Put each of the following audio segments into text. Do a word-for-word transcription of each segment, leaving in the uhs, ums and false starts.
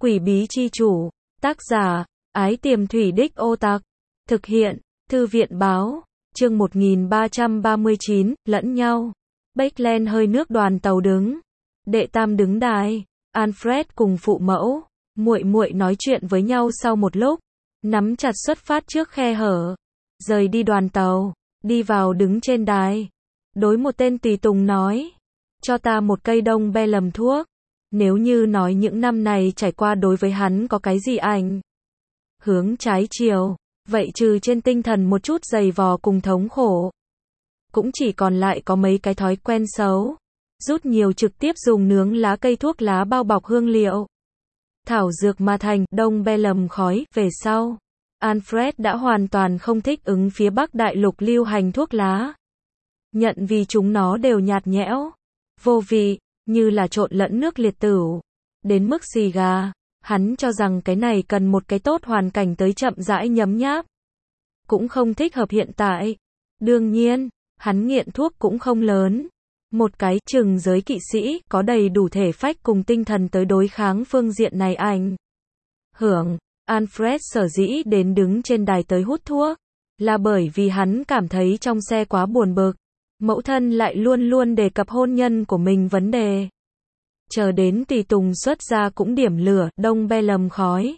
Quỷ bí chi chủ, tác giả, Ái Tiềm Thủy Đích Ô Tạc, thực hiện, Thư viện báo, chương một nghìn ba trăm ba mươi chín, lẫn nhau. Bách hơi nước đoàn tàu đứng. Đệ tam đứng đài, Alfred cùng phụ mẫu, muội muội nói chuyện với nhau sau một lúc, nắm chặt xuất phát trước khe hở, rời đi đoàn tàu, đi vào đứng trên đài. Đối một tên tùy tùng nói, cho ta một cây đông be lầm thuốc. Nếu như nói những năm này trải qua đối với hắn có cái gì ảnh hướng trái chiều, vậy trừ trên tinh thần một chút dày vò cùng thống khổ, cũng chỉ còn lại có mấy cái thói quen xấu. Rút nhiều trực tiếp dùng nướng lá cây thuốc lá bao bọc hương liệu thảo dược mà thành đông be lầm khói. Về sau, Alfred đã hoàn toàn không thích ứng phía Bắc Đại Lục lưu hành thuốc lá. Nhận vì chúng nó đều nhạt nhẽo, vô vị, như là trộn lẫn nước liệt tửu. Đến mức xì gà, hắn cho rằng cái này cần một cái tốt hoàn cảnh tới chậm rãi nhấm nháp. Cũng không thích hợp hiện tại. Đương nhiên, hắn nghiện thuốc cũng không lớn. Một cái chừng giới kỵ sĩ có đầy đủ thể phách cùng tinh thần tới đối kháng phương diện này ảnh hưởng. Alfred sở dĩ đến đứng trên đài tới hút thuốc, là bởi vì hắn cảm thấy trong xe quá buồn bực. Mẫu thân lại luôn luôn đề cập hôn nhân của mình vấn đề. Chờ đến tùy tùng xuất ra cũng điểm lửa, đông be lầm khói.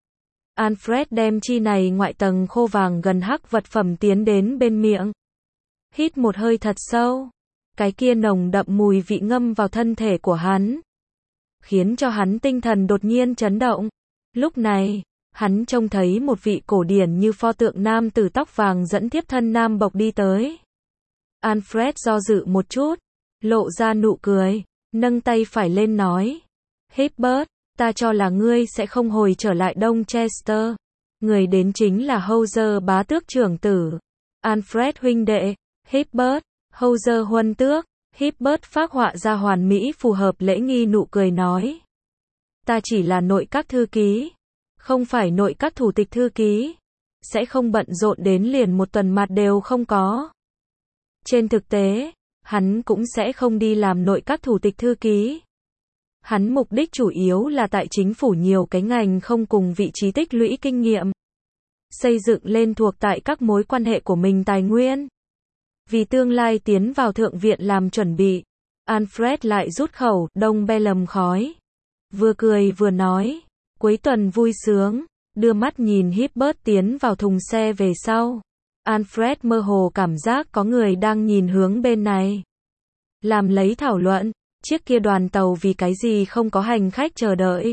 Alfred đem chi này ngoại tầng khô vàng gần hắc vật phẩm tiến đến bên miệng. Hít một hơi thật sâu. Cái kia nồng đậm mùi vị ngâm vào thân thể của hắn, khiến cho hắn tinh thần đột nhiên chấn động. Lúc này, hắn trông thấy một vị cổ điển như pho tượng nam tử tóc vàng dẫn thiếp thân nam bộc đi tới. Alfred do dự một chút, lộ ra nụ cười, nâng tay phải lên nói, Hibbert, ta cho là ngươi sẽ không hồi trở lại Đông Chester. Người đến chính là Howzer bá tước trưởng tử. Alfred huynh đệ, Hibbert, Howzer huân tước. Hibbert phác họa ra hoàn mỹ phù hợp lễ nghi nụ cười nói, ta chỉ là nội các thư ký, không phải nội các thủ tịch thư ký, sẽ không bận rộn đến liền một tuần mặt đều không có. Trên thực tế, hắn cũng sẽ không đi làm nội các thủ tịch thư ký. Hắn mục đích chủ yếu là tại chính phủ nhiều cái ngành không cùng vị trí tích lũy kinh nghiệm, xây dựng lên thuộc tại các mối quan hệ của mình tài nguyên. Vì tương lai tiến vào thượng viện làm chuẩn bị, Alfred lại rút khẩu đông be lầm khói. Vừa cười vừa nói, cuối tuần vui sướng, đưa mắt nhìn Hibbert tiến vào thùng xe về sau. Alfred mơ hồ cảm giác có người đang nhìn hướng bên này. Làm lấy thảo luận, chiếc kia đoàn tàu vì cái gì không có hành khách chờ đợi.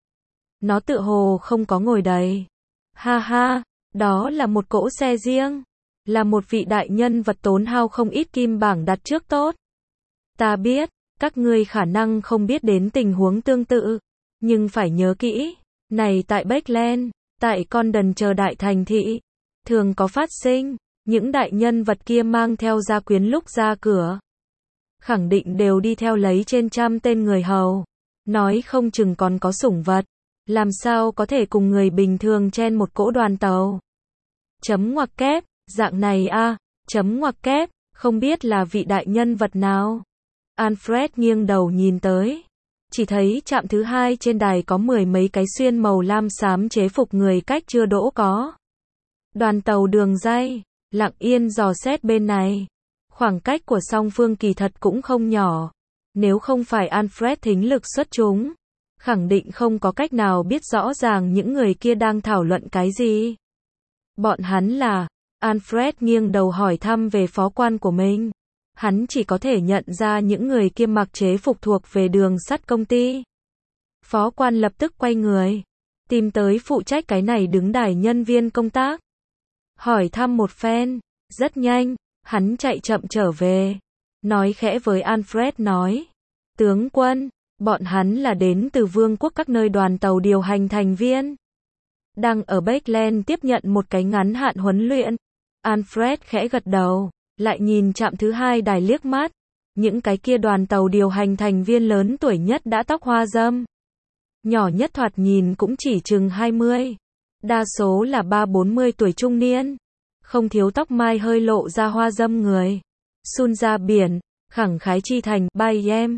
Nó tựa hồ không có ngồi đầy. Ha ha, đó là một cỗ xe riêng. Là một vị đại nhân vật tốn hao không ít kim bảng đặt trước tốt. Ta biết, các ngươi khả năng không biết đến tình huống tương tự. Nhưng phải nhớ kỹ, này tại Bethlehem, tại Condon chờ đại thành thị, thường có phát sinh, những đại nhân vật kia mang theo gia quyến lúc ra cửa. Khẳng định đều đi theo lấy trên trăm tên người hầu. Nói không chừng còn có sủng vật. Làm sao có thể cùng người bình thường chen một cỗ đoàn tàu. Chấm ngoặc kép, dạng này a, à, chấm ngoặc kép, không biết là vị đại nhân vật nào. Alfred nghiêng đầu nhìn tới. Chỉ thấy trạm thứ hai trên đài có mười mấy cái xuyên màu lam xám chế phục người cách chưa đỗ có. Đoàn tàu đường ray, lặng yên dò xét bên này. Khoảng cách của song phương kỳ thật cũng không nhỏ. Nếu không phải Alfred thính lực xuất chúng, khẳng định không có cách nào biết rõ ràng những người kia đang thảo luận cái gì. Bọn hắn là, Alfred nghiêng đầu hỏi thăm về phó quan của mình. Hắn chỉ có thể nhận ra những người kia mặc chế phục thuộc về đường sắt công ty. Phó quan lập tức quay người, tìm tới phụ trách cái này đứng đài nhân viên công tác. Hỏi thăm một phen, rất nhanh, hắn chạy chậm trở về. Nói khẽ với Alfred nói, tướng quân, bọn hắn là đến từ vương quốc các nơi đoàn tàu điều hành thành viên. Đang ở Bethlehem tiếp nhận một cái ngắn hạn huấn luyện. Alfred khẽ gật đầu, lại nhìn trạm thứ hai đài liếc mắt. Những cái kia đoàn tàu điều hành thành viên lớn tuổi nhất đã tóc hoa râm. Nhỏ nhất thoạt nhìn cũng chỉ chừng hai mươi. Đa số là ba bốn mươi tuổi trung niên. Không thiếu tóc mai hơi lộ ra hoa râm người. Sun ra biển, khẳng khái chi thành, bay em.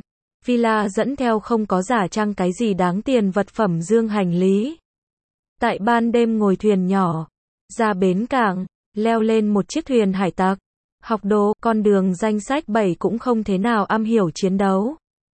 Villa dẫn theo không có giả trang cái gì đáng tiền vật phẩm dương hành lý. Tại ban đêm ngồi thuyền nhỏ, ra bến cảng, leo lên một chiếc thuyền hải tặc. Học đồ, con đường danh sách bảy cũng không thế nào am hiểu chiến đấu.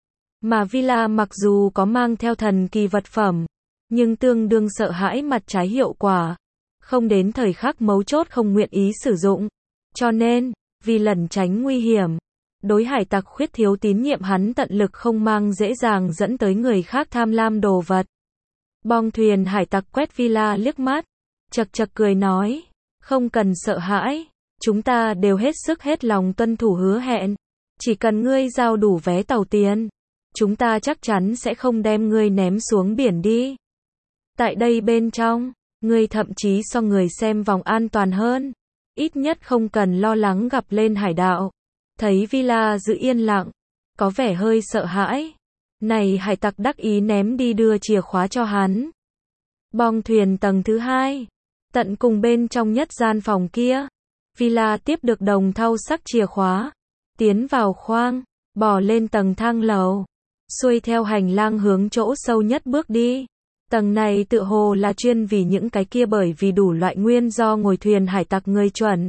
Mà Villa mặc dù có mang theo thần kỳ vật phẩm, nhưng tương đương sợ hãi mặt trái hiệu quả. Không đến thời khắc mấu chốt không nguyện ý sử dụng. Cho nên, vì lẩn tránh nguy hiểm, đối hải tặc khuyết thiếu tín nhiệm hắn tận lực không mang dễ dàng dẫn tới người khác tham lam đồ vật. Bong thuyền hải tặc quét Villa liếc mắt, chật chật cười nói, không cần sợ hãi, chúng ta đều hết sức hết lòng tuân thủ hứa hẹn, chỉ cần ngươi giao đủ vé tàu tiền, chúng ta chắc chắn sẽ không đem ngươi ném xuống biển đi. Tại đây bên trong, ngươi thậm chí so người xem vòng an toàn hơn, ít nhất không cần lo lắng gặp lên hải đạo. Thấy Villa giữ yên lặng, có vẻ hơi sợ hãi. Này hải tặc đắc ý ném đi đưa chìa khóa cho hắn. Bong thuyền tầng thứ hai, tận cùng bên trong nhất gian phòng kia, Villa tiếp được đồng thau sắc chìa khóa, tiến vào khoang, bò lên tầng thang lầu, xuôi theo hành lang hướng chỗ sâu nhất bước đi. Tầng này tựa hồ là chuyên vì những cái kia bởi vì đủ loại nguyên do ngồi thuyền hải tặc người chuẩn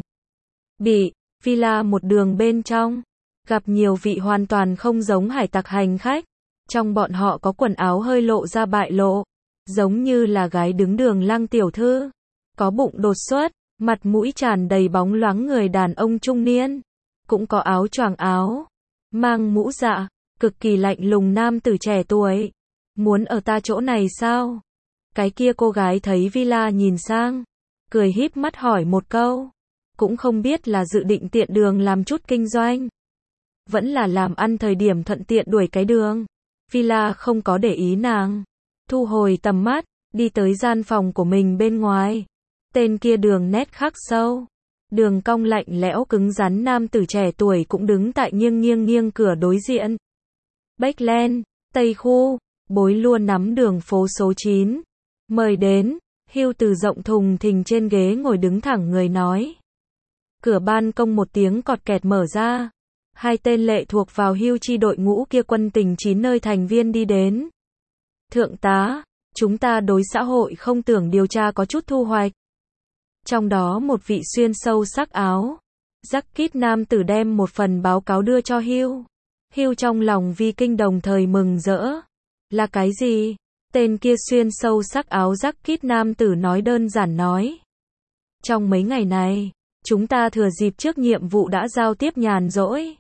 bị. Villa một đường bên trong, gặp nhiều vị hoàn toàn không giống hải tặc hành khách. Trong bọn họ có quần áo hơi lộ ra bại lộ, giống như là gái đứng đường lăng tiểu thư. Có bụng đột xuất, mặt mũi tràn đầy bóng loáng người đàn ông trung niên. Cũng có áo choàng áo, mang mũ dạ, cực kỳ lạnh lùng nam tử trẻ tuổi. Muốn ở ta chỗ này sao? Cái kia cô gái thấy Villa nhìn sang, cười híp mắt hỏi một câu. Cũng không biết là dự định tiện đường làm chút kinh doanh, vẫn là làm ăn thời điểm thuận tiện đuổi cái đường. Villa không có để ý nàng, thu hồi tầm mắt, đi tới gian phòng của mình bên ngoài. Tên kia đường nét khắc sâu, đường cong lạnh lẽo cứng rắn nam tử trẻ tuổi cũng đứng tại nghiêng nghiêng nghiêng cửa đối diện. Backland, Tây Khu, bối luôn nắm đường phố số chín. Mời đến, Hugh từ rộng thùng thình trên ghế ngồi đứng thẳng người nói. Cửa ban công một tiếng cọt kẹt mở ra. Hai tên lệ thuộc vào Hugh chi đội ngũ kia quân tình chín nơi thành viên đi đến. Thượng tá, chúng ta đối xã hội không tưởng điều tra có chút thu hoạch. Trong đó một vị xuyên sâu sắc áo jacket nam tử đem một phần báo cáo đưa cho Hugh. Hugh trong lòng vi kinh đồng thời mừng rỡ. Là cái gì? Tên kia xuyên sâu sắc áo jacket nam tử nói đơn giản nói. Trong mấy ngày này, chúng ta thừa dịp trước nhiệm vụ đã giao tiếp nhàn rỗi.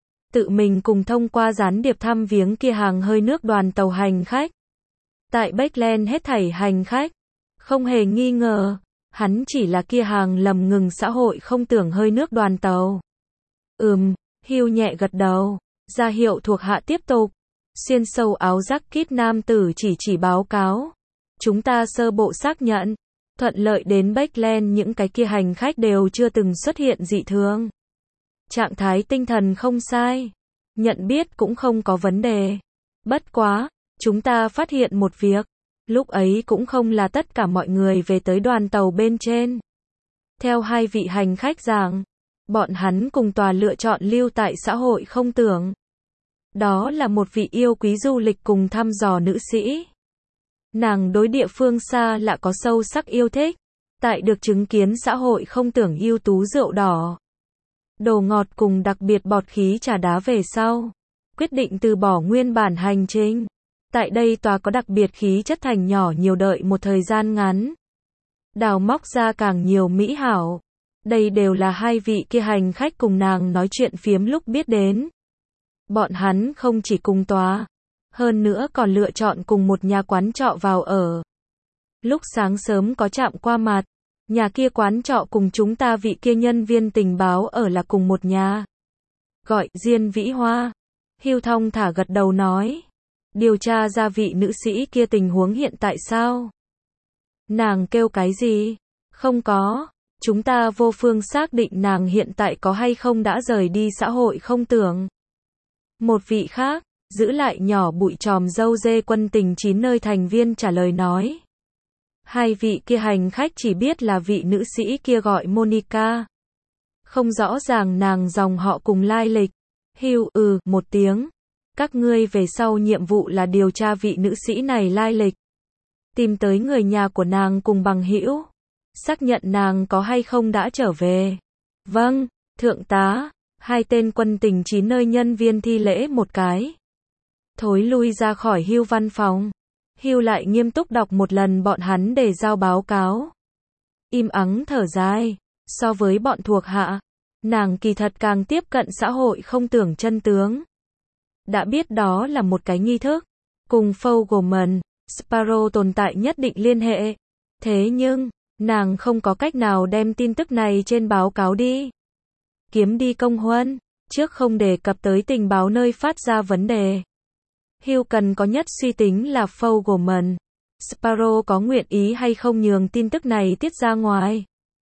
Tự mình cùng thông qua gián điệp thăm viếng kia hàng hơi nước đoàn tàu hành khách. Tại Backland hết thảy hành khách. Không hề nghi ngờ, hắn chỉ là kia hàng lầm ngừng xã hội không tưởng hơi nước đoàn tàu. Ừm, Hugh nhẹ gật đầu, ra hiệu thuộc hạ tiếp tục. Xuyên sâu áo jacket nam tử chỉ chỉ báo cáo. Chúng ta sơ bộ xác nhận, thuận lợi đến Backland những cái kia hành khách đều chưa từng xuất hiện dị thường. Trạng thái tinh thần không sai, nhận biết cũng không có vấn đề. Bất quá, chúng ta phát hiện một việc, lúc ấy cũng không là tất cả mọi người về tới đoàn tàu bên trên. Theo hai vị hành khách giảng, bọn hắn cùng tòa lựa chọn lưu tại xã hội không tưởng. Đó là một vị yêu quý du lịch cùng thăm dò nữ sĩ. Nàng đối địa phương xa lạ có sâu sắc yêu thích, tại được chứng kiến xã hội không tưởng ưu tú rượu đỏ, đồ ngọt cùng đặc biệt bọt khí trà đá về sau, quyết định từ bỏ nguyên bản hành trình. Tại đây tòa có đặc biệt khí chất thành nhỏ nhiều đợi một thời gian ngắn. Đào móc ra càng nhiều mỹ hảo. Đây đều là hai vị kia hành khách cùng nàng nói chuyện phiếm lúc biết đến. Bọn hắn không chỉ cùng tòa, hơn nữa còn lựa chọn cùng một nhà quán trọ vào ở. Lúc sáng sớm có chạm qua mặt, nhà kia quán trọ cùng chúng ta vị kia nhân viên tình báo ở là cùng một nhà. Gọi Diên Vĩ Hoa. Hugh thong thả gật đầu nói. Điều tra ra vị nữ sĩ kia tình huống hiện tại sao? Nàng kêu cái gì? Không có. Chúng ta vô phương xác định nàng hiện tại có hay không đã rời đi xã hội không tưởng. Một vị khác, giữ lại nhỏ bụi tròm râu dê quân tình chín nơi thành viên trả lời nói. Hai vị kia hành khách chỉ biết là vị nữ sĩ kia gọi Monica. Không rõ ràng nàng dòng họ cùng lai lịch. Hugh ừ một tiếng. Các ngươi về sau nhiệm vụ là điều tra vị nữ sĩ này lai lịch. Tìm tới người nhà của nàng cùng bằng hữu. Xác nhận nàng có hay không đã trở về. Vâng, thượng tá. Hai tên quân tình chín nơi nhân viên thi lễ một cái. Thối lui ra khỏi Hugh văn phòng. Hugh lại nghiêm túc đọc một lần bọn hắn để giao báo cáo. Im ắng thở dài. So với bọn thuộc hạ, nàng kỳ thật càng tiếp cận xã hội không tưởng chân tướng. Đã biết đó là một cái nghi thức. Cùng Fogelman, Sparrow tồn tại nhất định liên hệ. Thế nhưng, nàng không có cách nào đem tin tức này trên báo cáo đi. Kiếm đi công huân, trước không đề cập tới tình báo nơi phát ra vấn đề. Hugh cần có nhất suy tính là Fogelman. Sparrow có nguyện ý hay không nhường tin tức này tiết ra ngoài.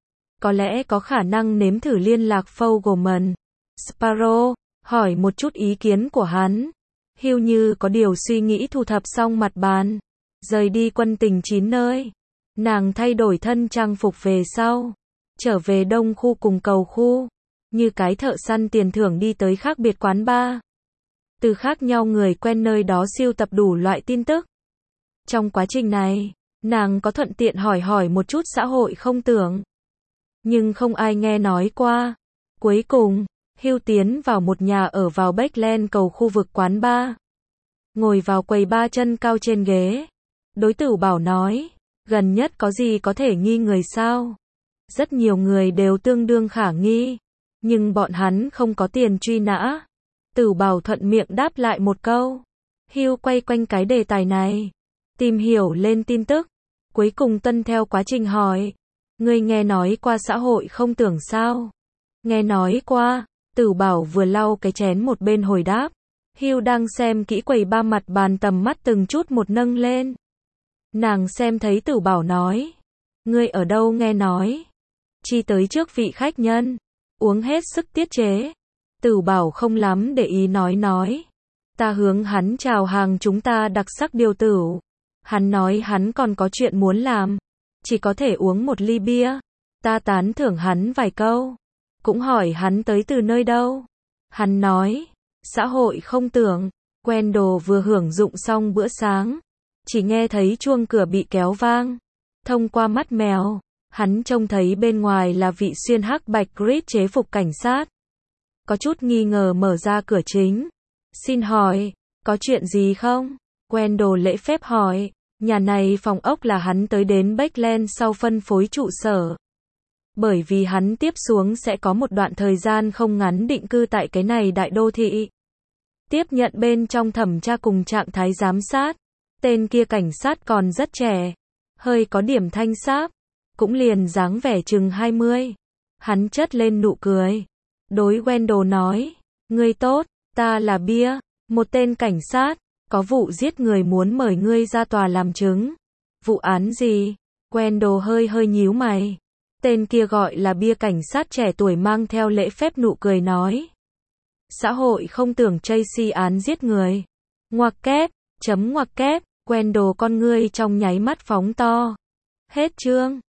Có lẽ có khả năng nếm thử liên lạc Fogelman. Sparrow, hỏi một chút ý kiến của hắn. Hugh như có điều suy nghĩ thu thập xong mặt bàn. Rời đi quân tình chín nơi. Nàng thay đổi thân trang phục về sau. Trở về đông khu cùng cầu khu. Như cái thợ săn tiền thưởng đi tới khác biệt quán bar. Từ khác nhau người quen nơi đó siêu tập đủ loại tin tức. Trong quá trình này, nàng có thuận tiện hỏi hỏi một chút xã hội không tưởng. Nhưng không ai nghe nói qua. Cuối cùng, Hugh tiến vào một nhà ở vào Backland cầu khu vực quán bar. Ngồi vào quầy ba chân cao trên ghế. Đối tử bảo nói, gần nhất có gì có thể nghi người sao? Rất nhiều người đều tương đương khả nghi. Nhưng bọn hắn không có tiền truy nã. Tử bảo thuận miệng đáp lại một câu. Hugh quay quanh cái đề tài này. Tìm hiểu lên tin tức. Cuối cùng tuân theo quá trình hỏi. Ngươi nghe nói qua xã hội không tưởng sao? Nghe nói qua. Tử bảo vừa lau cái chén một bên hồi đáp. Hugh đang xem kỹ quầy ba mặt bàn tầm mắt từng chút một nâng lên. Nàng xem thấy tử bảo nói. Ngươi ở đâu nghe nói? Chi tới trước vị khách nhân. Uống hết sức tiết chế. Tử bảo không lắm để ý nói nói. Ta hướng hắn chào hàng chúng ta đặc sắc điều tửu. Hắn nói hắn còn có chuyện muốn làm. Chỉ có thể uống một ly bia. Ta tán thưởng hắn vài câu. Cũng hỏi hắn tới từ nơi đâu. Hắn nói. Xã hội không tưởng. Wendell vừa hưởng dụng xong bữa sáng. Chỉ nghe thấy chuông cửa bị kéo vang. Thông qua mắt mèo. Hắn trông thấy bên ngoài là vị xuyên hắc bạch grid chế phục cảnh sát. Có chút nghi ngờ mở ra cửa chính. Xin hỏi, có chuyện gì không? Wendell lễ phép hỏi. Nhà này phòng ốc là hắn tới đến Backland sau phân phối trụ sở. Bởi vì hắn tiếp xuống sẽ có một đoạn thời gian không ngắn định cư tại cái này đại đô thị. Tiếp nhận bên trong thẩm tra cùng trạng thái giám sát. Tên kia cảnh sát còn rất trẻ. Hơi có điểm thanh sáp. Cũng liền dáng vẻ chừng hai mươi. Hắn chất lên nụ cười. Đối Wendell nói. Ngươi tốt, ta là Bia. Một tên cảnh sát. Có vụ giết người muốn mời ngươi ra tòa làm chứng. Vụ án gì? Wendell hơi hơi nhíu mày. Tên kia gọi là Bia cảnh sát trẻ tuổi mang theo lễ phép nụ cười nói. Xã hội không tưởng Tracy án giết người. Ngoặc kép, chấm ngoặc kép, Wendell con ngươi trong nháy mắt phóng to. Hết chương.